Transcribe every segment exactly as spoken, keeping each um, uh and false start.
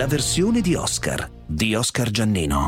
la versione di Oscar, di Oscar Giannino.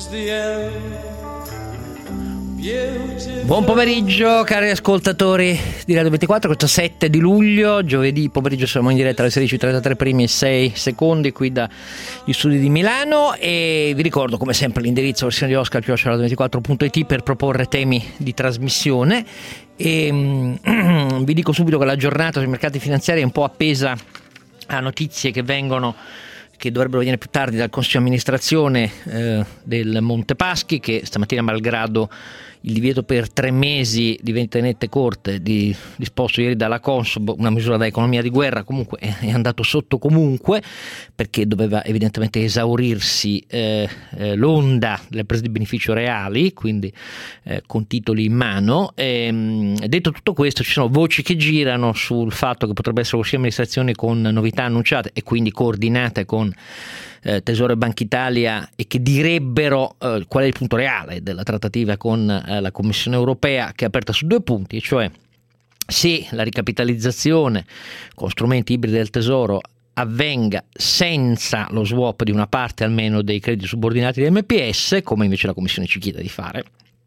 Buon pomeriggio cari ascoltatori di Radio ventiquattro, questo sette di luglio, giovedì pomeriggio siamo in diretta alle sedici e trentatré primi e sei secondi qui dagli studi di Milano, e vi ricordo come sempre l'indirizzo versione di Oscar chiocciola radio ventiquattro punto it per proporre temi di trasmissione. E um, vi dico subito che la giornata sui mercati finanziari è un po' appesa a notizie che vengono che dovrebbero venire più tardi dal Consiglio di amministrazione eh, del Monte Paschi, che stamattina, malgrado il divieto per tre mesi di vendite nette corte di, disposto ieri dalla Consob, una misura da economia di guerra, comunque è, è andato sotto comunque, perché doveva evidentemente esaurirsi eh, eh, l'onda delle prese di beneficio reali, quindi eh, con titoli in mano. E, detto tutto questo, ci sono voci che girano sul fatto che potrebbe essere Consiglio di amministrazione con novità annunciate e quindi coordinate con Eh, Tesoro e Banca Italia, e che direbbero eh, qual è il punto reale della trattativa con eh, la Commissione Europea, che è aperta su due punti, e cioè se la ricapitalizzazione con strumenti ibridi del Tesoro avvenga senza lo swap di una parte almeno dei crediti subordinati di M P S, come invece la Commissione ci chiede di fare,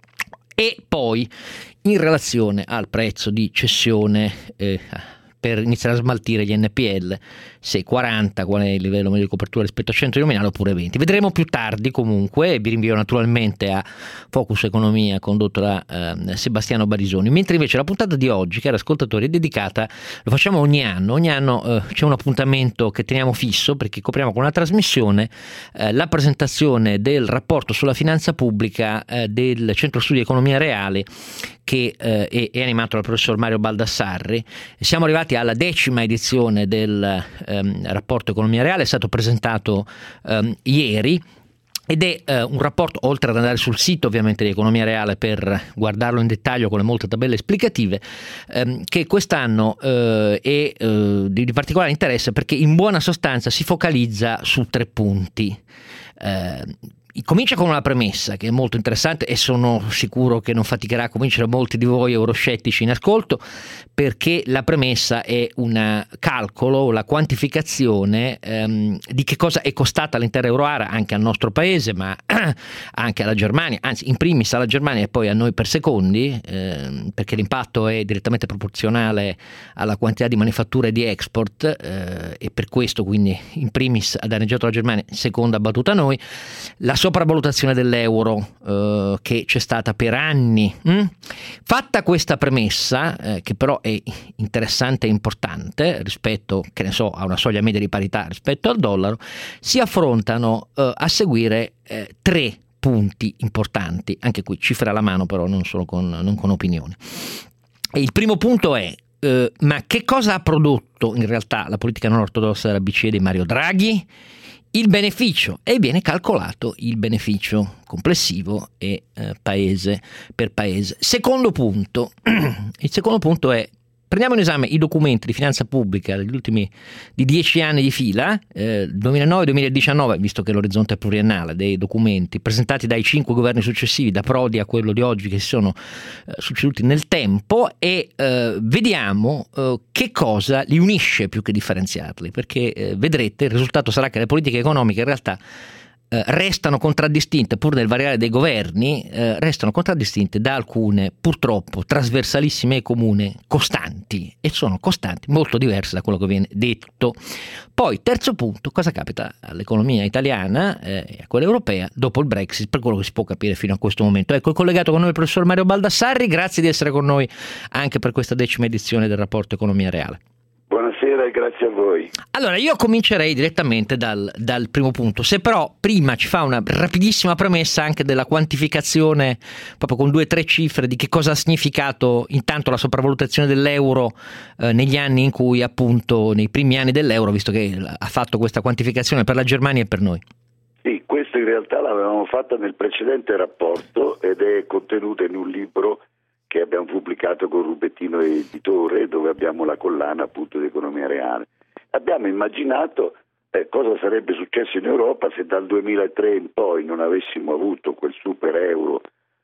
e poi in relazione al prezzo di cessione eh, per iniziare a smaltire gli N P L, se quaranta, qual è il livello medio di copertura rispetto a cento nominale, oppure venti. Vedremo più tardi comunque, vi rinvio naturalmente a Focus Economia condotto da eh, Sebastiano Barisoni, mentre invece la puntata di oggi, cari ascoltatori, è dedicata, lo facciamo ogni anno, ogni anno eh, c'è un appuntamento che teniamo fisso, perché copriamo con una trasmissione eh, la presentazione del rapporto sulla finanza pubblica eh, del Centro Studi Economia Reale, che eh, è, è animato dal professor Mario Baldassarri. Siamo arrivati alla decima edizione del ehm, rapporto Economia Reale, è stato presentato ehm, ieri, ed è eh, un rapporto, oltre ad andare sul sito ovviamente di Economia Reale per guardarlo in dettaglio con le molte tabelle esplicative, ehm, che quest'anno eh, è eh, di, di particolare interesse, perché in buona sostanza si focalizza su tre punti. Eh, Comincia con una premessa che è molto interessante, e sono sicuro che non faticherà a convincere molti di voi euroscettici in ascolto, perché la premessa è un calcolo, la quantificazione ehm, di che cosa è costata l'intera euroarea, anche al nostro paese, ma anche alla Germania, anzi in primis alla Germania e poi a noi per secondi, ehm, perché l'impatto è direttamente proporzionale alla quantità di manifatture e di export, eh, e per questo quindi in primis ha danneggiato la Germania, seconda battuta noi. La sopravvalutazione dell'euro eh, che c'è stata per anni. Mm? Fatta questa premessa, eh, che però è interessante e importante rispetto, che ne so, a una soglia media di parità rispetto al dollaro, si affrontano eh, a seguire eh, tre punti importanti, anche qui cifre alla mano, però non solo con, non con opinioni. E il primo punto è eh, ma che cosa ha prodotto in realtà la politica non ortodossa della B C E di Mario Draghi? Il beneficio, e viene calcolato il beneficio complessivo e eh, paese per paese. Secondo punto, il secondo punto è: prendiamo in esame i documenti di finanza pubblica degli ultimi di dieci anni di fila, eh, duemilanove duemiladiciannove, visto che l'orizzonte è pluriennale dei documenti presentati dai cinque governi successivi, da Prodi a quello di oggi, che si sono eh, succeduti nel tempo, e eh, vediamo eh, che cosa li unisce più che differenziarli, perché eh, vedrete il risultato sarà che le politiche economiche in realtà Eh, restano contraddistinte, pur nel variare dei governi, eh, restano contraddistinte da alcune purtroppo trasversalissime e comuni costanti, e sono costanti molto diverse da quello che viene detto. Poi terzo punto: cosa capita all'economia italiana eh, e a quella europea dopo il Brexit, per quello che si può capire fino a questo momento. Ecco, è collegato con noi il professor Mario Baldassarri, grazie di essere con noi anche per questa decima edizione del rapporto Economia Reale. Buonasera e grazie a voi. Allora, io comincerei direttamente dal, dal primo punto, se però prima ci fa una rapidissima premessa anche della quantificazione, proprio con due o tre cifre, di che cosa ha significato intanto la sopravvalutazione dell'euro eh, negli anni in cui, appunto, nei primi anni dell'euro, visto che ha fatto questa quantificazione per la Germania e per noi. Sì, questo in realtà l'avevamo fatta nel precedente rapporto ed è contenuta in un libro che abbiamo pubblicato con Rubettino Editore, dove abbiamo la collana appunto di Economia Reale. Abbiamo immaginato eh, cosa sarebbe successo in Europa se dal duemilatré in poi non avessimo avuto quel super euro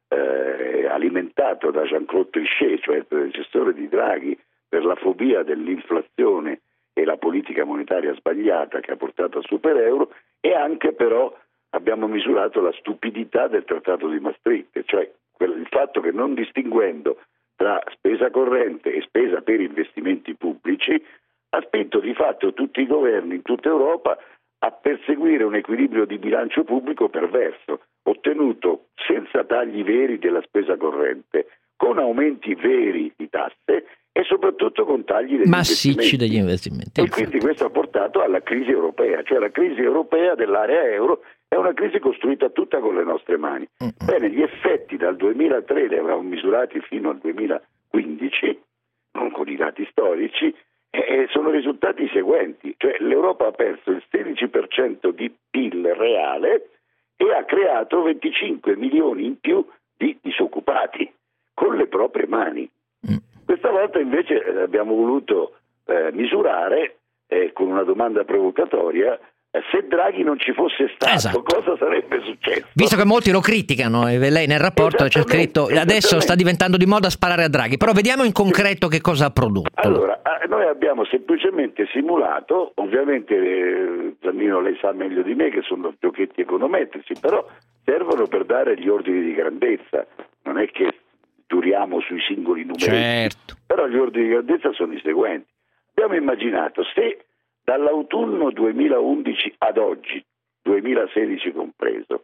eh, alimentato da Jean-Claude Trichet, cioè il predecessore di Draghi, per la fobia dell'inflazione e la politica monetaria sbagliata che ha portato al super euro, e anche però abbiamo misurato la stupidità del trattato di Maastricht, cioè il fatto che non distinguendo tra spesa corrente e spesa per investimenti pubblici ha spinto di fatto tutti i governi in tutta Europa a perseguire un equilibrio di bilancio pubblico perverso, ottenuto senza tagli veri della spesa corrente, con aumenti veri di tasse e soprattutto con tagli degli massicci degli investimenti. E quindi questo ha portato alla crisi europea, cioè la crisi europea dell'area euro è una crisi costruita tutta con le nostre mani. Mm-hmm. Bene, gli effetti dal duemilatré li avevamo misurati fino al duemilaquindici, non con i dati storici, e sono risultati i seguenti, cioè l'Europa ha perso il sedici per cento di P I L reale e ha creato venticinque milioni in più di disoccupati con le proprie mani. Mm. Questa volta invece abbiamo voluto eh, misurare eh, con una domanda provocatoria eh, se Draghi non ci fosse stato, esatto, cosa sarebbe successo? Visto che molti lo criticano, e lei nel rapporto c'è scritto adesso sta diventando di moda sparare a Draghi, però vediamo in concreto che cosa ha prodotto. Allora, noi abbiamo semplicemente simulato, ovviamente eh, Giannino lei sa meglio di me che sono giochetti econometrici, però servono per dare gli ordini di grandezza, non è che giuriamo sui singoli numeri, certo, però gli ordini di grandezza sono i seguenti. Abbiamo immaginato se dall'autunno duemilaundici ad oggi, duemilasedici compreso,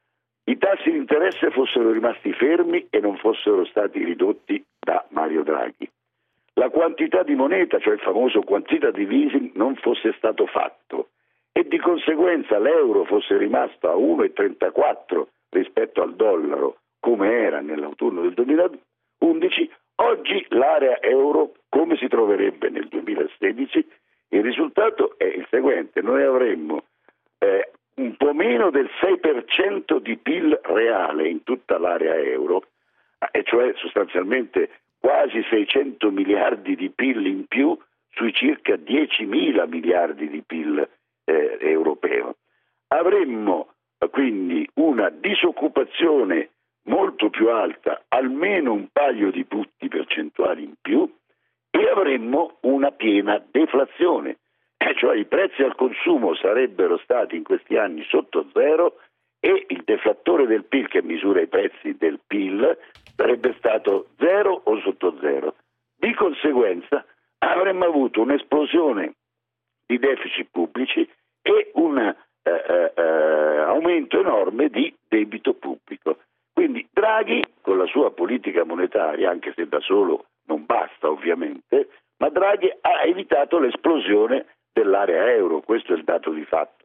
i tassi di interesse fossero rimasti fermi e non fossero stati ridotti da Mario Draghi, la quantità di moneta, cioè il famoso quantitative easing, non fosse stato fatto e di conseguenza l'euro fosse rimasto a uno virgola trentaquattro rispetto al dollaro come era nell'autunno del duemilaundici, oggi l'area euro come si troverebbe nel duemilasedici? Il risultato è il seguente: noi avremmo eh, un po' meno del sei per cento di P I L reale in tutta l'area euro, e cioè sostanzialmente quasi seicento miliardi di P I L in più sui circa diecimila miliardi di P I L eh, europeo. Avremmo eh, quindi una disoccupazione molto più alta, almeno un paio di punti percentuali in più, e avremmo una piena deflazione, eh, cioè i prezzi al consumo sarebbero stati in questi anni sotto zero e il deflattore del P I L, che misura i prezzi del P I L, sarebbe stato zero o sotto zero. Di conseguenza avremmo avuto un'esplosione di deficit pubblici e un eh, eh, aumento enorme di debito pubblico. Quindi Draghi, con la sua politica monetaria, anche se da solo non basta ovviamente, ma Draghi ha evitato l'esplosione dell'area euro, questo è il dato di fatto.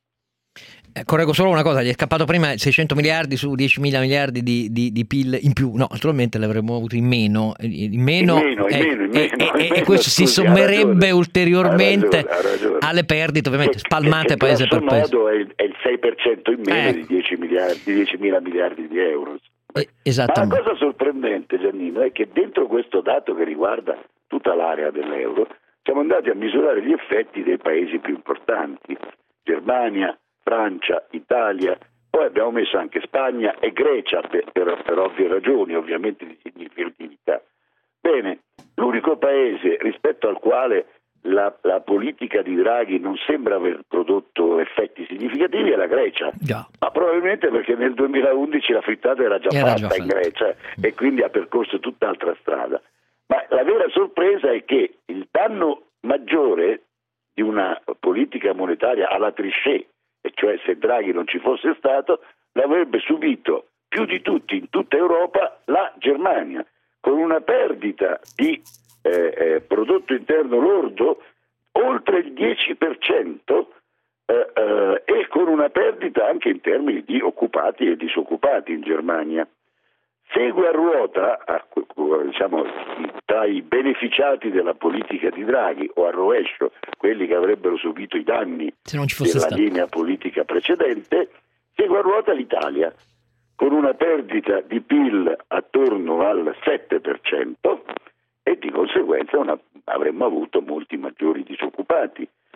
Eh, correggo solo una cosa, gli è scappato prima seicento miliardi su diecimila miliardi di, di, di P I L in più, no, naturalmente l'avremmo avuto in meno, in meno, in meno, eh, in meno, in meno, e, in meno, e, in meno, e questo scusi, si sommerebbe ha ragione, ulteriormente ha ragione, ha ragione. alle perdite ovviamente che, spalmate che, che paese per paese. modo è il, è il sei per cento in meno eh. di dieci miliardi, di diecimila miliardi di euro. Eh, esattamente. Ma la cosa sorprendente, Giannino, è che dentro questo dato che riguarda tutta l'area dell'euro siamo andati a misurare gli effetti dei paesi più importanti, Germania, Francia, Italia, poi abbiamo messo anche Spagna e Grecia per, per, per ovvie ragioni, ovviamente di significatività. Bene, l'unico paese rispetto al quale la, la politica di Draghi non sembra aver prodotto effetti significativi è la Grecia, Già. ma probabilmente perché nel duemilaundici la frittata era già era fatta già in fatta. Grecia e quindi ha percorso tutt'altra strada. Ma la vera sorpresa è che il danno maggiore di una politica monetaria alla Trichet, e cioè se Draghi non ci fosse stato, l'avrebbe subito più di tutti in tutta Europa la Germania, con una perdita di eh, eh, prodotto interno lordo oltre il dieci per cento eh, eh, e con una perdita anche in termini di occupati e disoccupati in Germania. Segue a ruota, diciamo, tra i beneficiati della politica di Draghi o a rovescio, quelli che avrebbero subito i danni se non ci fosse della stato. linea politica precedente, segue a ruota l'Italia, con una perdita di P I L attorno al sette per cento e di conseguenza una, avremmo avuto molti maggiori disoccupati.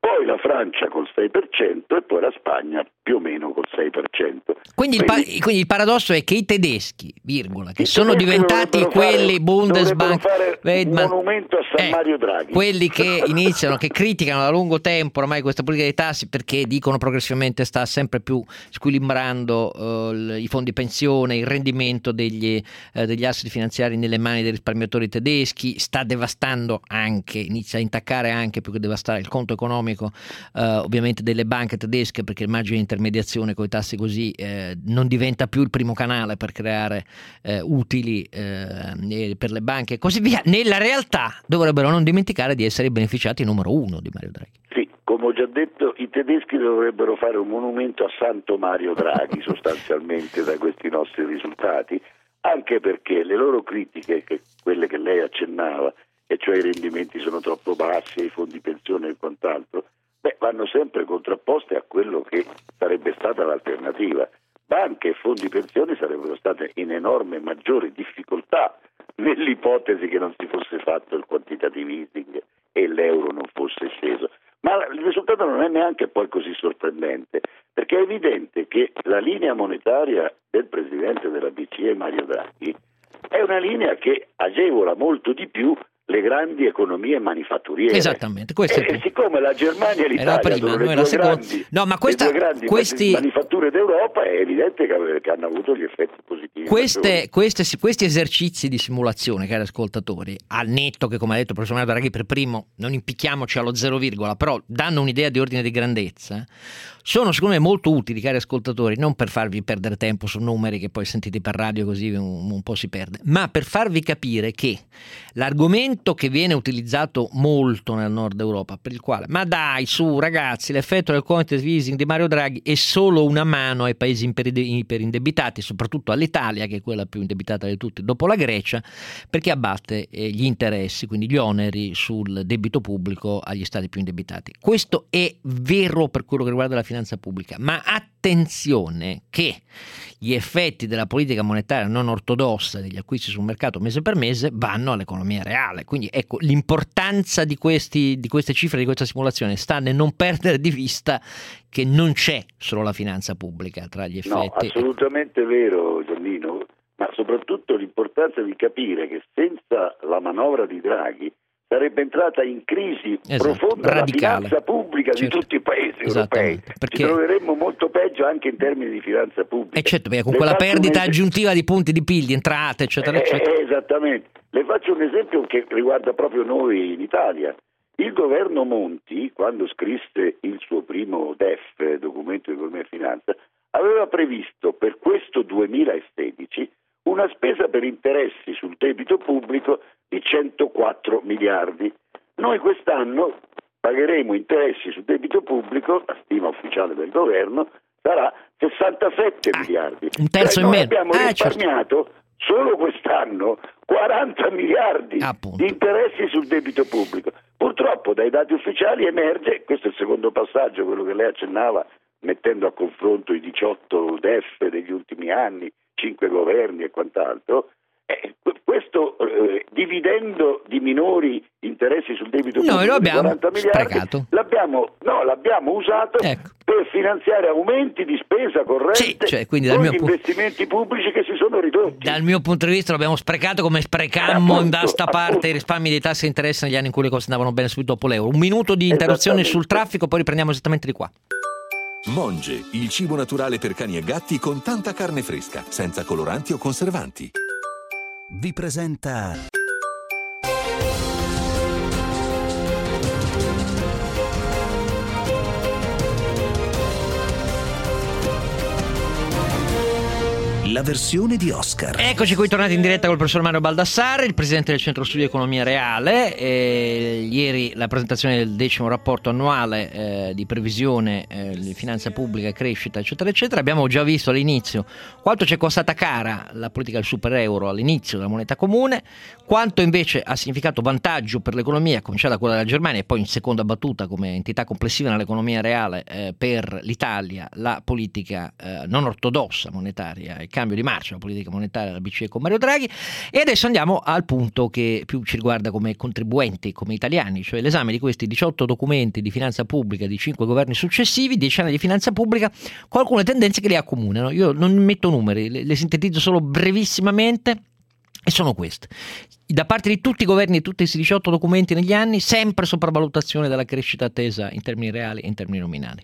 poi la Francia col sei per cento e poi la Spagna più o meno col sei per cento. Quindi, quindi, il, pa- quindi il paradosso è che i tedeschi, virgola, che i sono tedeschi diventati quelli fare, Bundesbank, fare Weidmann, un monumento a San eh, Mario Draghi. quelli che iniziano, che criticano da lungo tempo ormai questa politica dei tassi perché dicono progressivamente sta sempre più squilibrando uh, l- i fondi pensione, il rendimento degli, uh, degli asset finanziari nelle mani dei risparmiatori tedeschi, sta devastando anche, inizia a intaccare anche più che devastare il conto economico uh, ovviamente delle banche tedesche, perché il margine di intermediazione con i tassi così eh, non diventa più il primo canale per creare eh, utili eh, per le banche e così via. Nella realtà dovrebbero non dimenticare di essere i beneficiati numero uno di Mario Draghi. Sì, come ho già detto, i tedeschi dovrebbero fare un monumento a Santo Mario Draghi sostanzialmente da questi nostri risultati, anche perché le loro critiche, che quelle che lei accennava, e cioè i rendimenti sono troppo bassi, i fondi pensione e quant'altro, beh, vanno sempre contrapposte a quello che sarebbe stata l'alternativa. Banche e fondi pensione sarebbero state in enorme maggiore difficoltà nell'ipotesi che non si fosse fatto il quantitative easing e l'euro non fosse sceso. Ma il risultato non è neanche poi così sorprendente, perché è evidente che la linea monetaria del presidente della B C E, Mario Draghi, è una linea che agevola molto di più le grandi economie manifatturiere. Esattamente, questo e, è e siccome la Germania e l'Italia prima, sono le noi due, la seconda. grandi, No, ma questa, le due grandi questi, manifatture d'Europa, è evidente che, che hanno avuto gli effetti positivi. Queste, queste, questi esercizi di simulazione, cari ascoltatori, al netto che, come ha detto il professor Mario Draghi per primo, non impicchiamoci allo zero virgola, però danno un'idea di ordine di grandezza, sono secondo me molto utili, cari ascoltatori, non per farvi perdere tempo su numeri che poi sentite per radio così un, un po' si perde, ma per farvi capire che l'argomento che viene utilizzato molto nel nord Europa, per il quale, ma dai su ragazzi, l'effetto del quantitative easing di Mario Draghi è solo una mano ai paesi iperindebitati, soprattutto all'Italia, che è quella più indebitata di tutti dopo la Grecia, perché abbatte eh, gli interessi, quindi gli oneri sul debito pubblico agli stati più indebitati. Questo è vero per quello che riguarda la finanza pubblica, ma attenzione che gli effetti della politica monetaria non ortodossa, degli acquisti sul mercato mese per mese, vanno all'economia reale. Quindi ecco, l'importanza di, questi, di queste cifre, di questa simulazione, sta nel non perdere di vista che non c'è solo la finanza pubblica tra gli effetti. No, assolutamente vero, Giannino, ma soprattutto l'importanza di capire che senza la manovra di Draghi sarebbe entrata in crisi esatto, profonda radicale. La finanza pubblica certo. Di tutti i paesi europei. Perché... Ci troveremmo molto peggio anche in termini di finanza pubblica. E certo, perché con Le quella perdita es... aggiuntiva di punti di P I L, di entrate, eccetera, eh, eccetera. Eh, esattamente. Le faccio un esempio che riguarda proprio noi in Italia. Il governo Monti, quando scrisse il suo primo D E F, documento di economia e finanza, aveva previsto per questo duemilasedici una spesa per interessi sul debito pubblico di centoquattro miliardi. Noi quest'anno pagheremo interessi sul debito pubblico, la stima ufficiale del governo, sarà sessantasette ah, miliardi. Un terzo cioè, in noi meno. abbiamo ah, risparmiato certo. Solo quest'anno quaranta miliardi Appunto. Di interessi sul debito pubblico. Purtroppo dai dati ufficiali emerge, questo è il secondo passaggio, quello che lei accennava, mettendo a confronto i diciotto D E F degli ultimi anni, cinque governi e quant'altro, eh, questo eh, dividendo di minori interessi sul debito pubblico Noi lo abbiamo quaranta miliardi, sprecato. L'abbiamo, no, l'abbiamo usato ecco. per finanziare aumenti di spesa corrente sì, cioè, quindi dal con mio gli pu- investimenti pubblici che si sono ridotti. Dal mio punto di vista l'abbiamo sprecato come sprecammo appunto, in vasta parte appunto. i risparmi dei tassi di interesse negli anni in cui le cose andavano bene subito dopo l'euro. Un minuto di interruzione sul traffico, poi riprendiamo esattamente di qua. Monge, il cibo naturale per cani e gatti con tanta carne fresca, senza coloranti o conservanti. Vi presenta la versione di Oscar. Eccoci qui tornati in diretta col professor Mario Baldassarre, il presidente del Centro Studi Economia Reale. E ieri la presentazione del decimo rapporto annuale eh, di previsione eh, di finanza pubblica, crescita, eccetera, eccetera. Abbiamo già visto all'inizio quanto ci è costata cara la politica del super euro all'inizio della moneta comune, quanto invece ha significato vantaggio per l'economia, a cominciare da quella della Germania e poi in seconda battuta come entità complessiva nell'economia reale eh, per l'Italia, la politica eh, non ortodossa monetaria e cambio di marcia la politica monetaria della B C E con Mario Draghi. E adesso andiamo al punto che più ci riguarda come contribuenti, come italiani, cioè l'esame di questi diciotto documenti di finanza pubblica di cinque governi successivi, dieci anni di finanza pubblica, con alcune tendenze che li accomunano. Io non metto numeri, le, le sintetizzo solo brevissimamente e sono queste. Da parte di tutti i governi e tutti questi diciotto documenti negli anni, sempre sopravvalutazione della crescita attesa in termini reali e in termini nominali.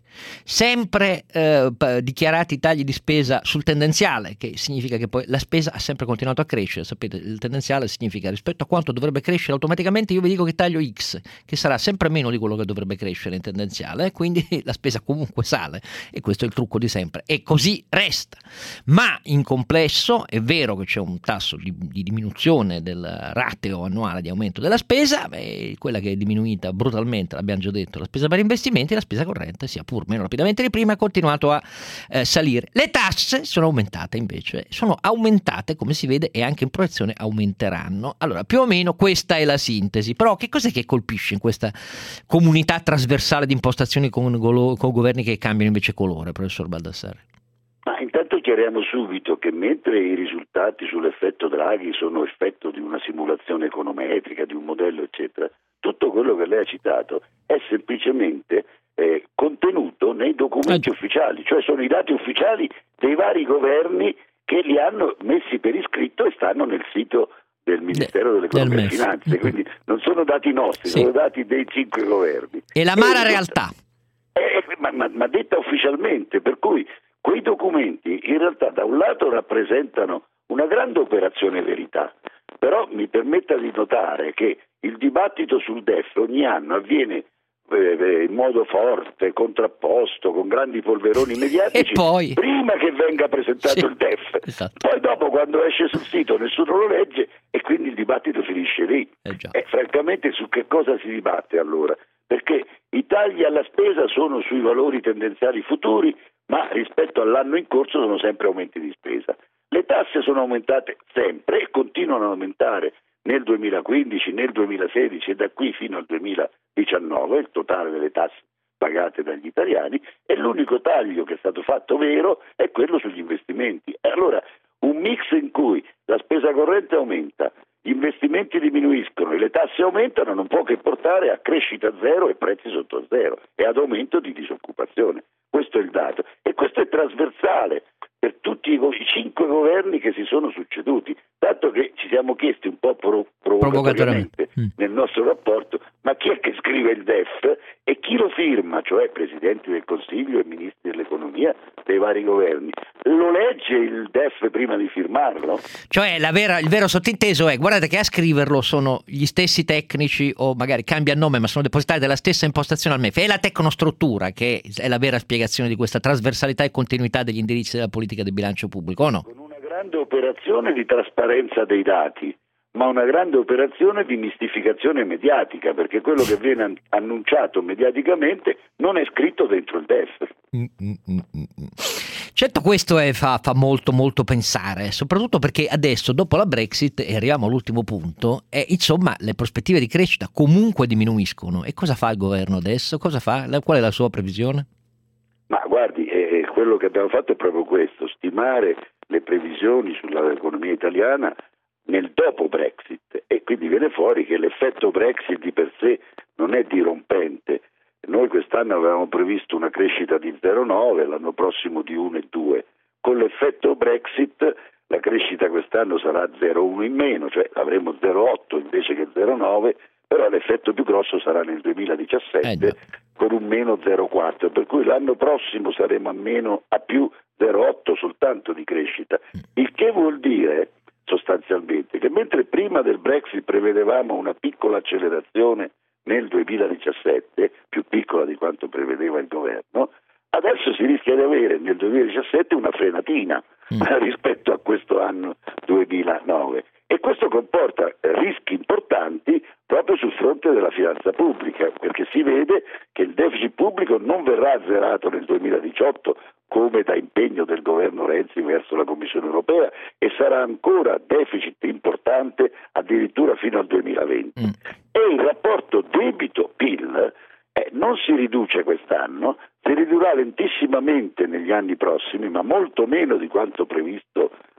Sempre eh, dichiarati tagli di spesa sul tendenziale, che significa che poi la spesa ha sempre continuato a crescere. Sapete, il tendenziale significa rispetto a quanto dovrebbe crescere automaticamente, io vi dico che taglio X, che sarà sempre meno di quello che dovrebbe crescere in tendenziale, quindi la spesa comunque sale, e questo è il trucco di sempre, e così resta. Ma in complesso è vero che c'è un tasso di, di diminuzione del rateo annuale di aumento della spesa, beh, quella che è diminuita brutalmente, l'abbiamo già detto, la spesa per investimenti, la spesa corrente, sia pur meno rapidamente di prima, ha continuato a eh, salire. Le tasse sono aumentate invece, sono aumentate, come si vede, e anche in proiezione aumenteranno. Allora, più o meno questa è la sintesi, però che cos'è che colpisce in questa comunità trasversale di impostazioni con, con governi che cambiano invece colore, professor Baldassarri? Ma intanto chiariamo subito che mentre i risultati sull'effetto Draghi sono effetto di una simulazione econometrica, di un modello eccetera, tutto quello che lei ha citato è semplicemente eh, contenuto nei documenti ufficiali, cioè sono i dati ufficiali dei vari governi che li hanno messi per iscritto e stanno nel sito del Ministero dell'Economia e delle Finanze, quindi non sono dati nostri, sì. Sono dati dei cinque governi. E l'amara e realtà. Eh, ma, ma, ma detta ufficialmente, per cui quei documenti in realtà da un lato rappresentano una grande operazione verità, però mi permetta di notare che il dibattito sul D E F ogni anno avviene eh, in modo forte, contrapposto, con grandi polveroni mediatici, e poi... prima che venga presentato sì, il D E F, esatto. Poi dopo quando esce sul sito nessuno lo legge e quindi il dibattito finisce lì. Eh già. E francamente su che cosa si dibatte allora? Perché i tagli alla spesa sono sui valori tendenziali futuri, ma rispetto all'anno in corso sono sempre aumenti di spesa. Le tasse sono aumentate sempre e continuano ad aumentare nel duemilaquindici, nel duemilasedici e da qui fino al duemiladiciannove, il totale delle tasse pagate dagli italiani, e l'unico taglio che è stato fatto vero è quello sugli investimenti. E allora un mix in cui la spesa corrente aumenta, gli investimenti diminuiscono e le tasse aumentano non può che portare a crescita zero e prezzi sotto zero e ad aumento di disoccupazione. Questo è il dato e questo è trasversale per tutti i, i cinque governi che si sono succeduti, tanto che ci siamo chiesti un po' pro, provocatoriamente mm. nel nostro rapporto, ma chi è che scrive il D E F e chi lo firma, cioè Presidenti del Consiglio e Ministri dell'Economia dei vari governi? Lo legge il D E F prima di firmarlo? Cioè la vera, il vero sottinteso è, guardate che a scriverlo sono gli stessi tecnici, o magari cambia nome ma sono depositari della stessa impostazione al M E F, è la tecnostruttura che è la vera spiegazione di questa trasversalità e continuità degli indirizzi della politica del bilancio pubblico, o no? Con una grande operazione di trasparenza dei dati, ma una grande operazione di mistificazione mediatica, perché quello che viene annunciato mediaticamente non è scritto dentro il D E F. Mm, mm, mm, mm. Certo, questo è, fa, fa molto molto pensare, soprattutto perché adesso dopo la Brexit, e arriviamo all'ultimo punto, e insomma le prospettive di crescita comunque diminuiscono. E cosa fa il governo adesso? Cosa fa? Qual è la sua previsione? Ma guardi, eh, quello che abbiamo fatto è proprio questo, stimare le previsioni sull'economia italiana nel dopo Brexit, e quindi viene fuori che l'effetto Brexit di per sé non è dirompente. Noi quest'anno avevamo previsto una crescita di zero virgola nove, l'anno prossimo di uno virgola due. Con l'effetto Brexit la crescita quest'anno sarà zero virgola uno in meno, cioè avremo zero virgola otto invece che zero virgola nove, però l'effetto più grosso sarà nel duemiladiciassette eh con un meno zero virgola quattro, per cui l'anno prossimo saremo a meno a più zero virgola otto soltanto di crescita, il che vuol dire sostanzialmente che mentre prima del Brexit prevedevamo una piccola accelerazione nel duemiladiciassette, più piccola di quanto prevedeva il governo, adesso si rischia di avere nel duemiladiciassette una frenatina mm. rispetto a questo anno duemilanove, e questo comporta rischi importanti proprio sul fronte della finanza pubblica, perché si vede che il deficit pubblico non verrà azzerato nel duemiladiciotto come da impegno del governo Renzi verso la Commissione europea, e sarà ancora deficit importante addirittura fino al duemilaventi. Mm. E il rapporto debito-P I L eh, non si riduce quest'anno, si ridurrà lentissimamente negli anni prossimi, ma molto meno di quanto previsto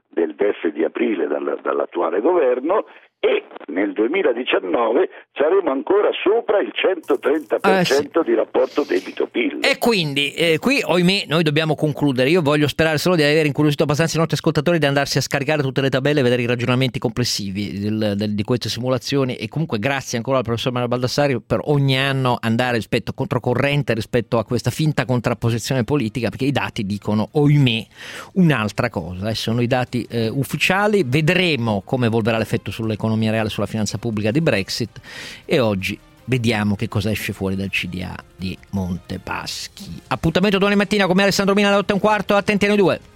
F di aprile dal, dall'attuale governo, e nel duemiladiciannove saremo ancora sopra il centotrenta per cento eh sì. di rapporto debito-P I L. E quindi eh, qui, ohimè, noi dobbiamo concludere. Io voglio sperare solo di aver incuriosito abbastanza i nostri ascoltatori di andarsi a scaricare tutte le tabelle e vedere i ragionamenti complessivi del, del, di queste simulazioni, e comunque grazie ancora al professor Mario Baldassarri per ogni anno andare rispetto controcorrente rispetto a questa finta contrapposizione politica, perché i dati dicono, ohimè, un'altra cosa. Eh, sono i dati eh, ufficiali. Vedremo come evolverà l'effetto sull'economia reale, sulla finanza pubblica di Brexit, e oggi vediamo che cosa esce fuori dal C D A di Montepaschi. Appuntamento domani mattina con me, Alessandro Mina, alle otto e un quarto. Attenti a noi due.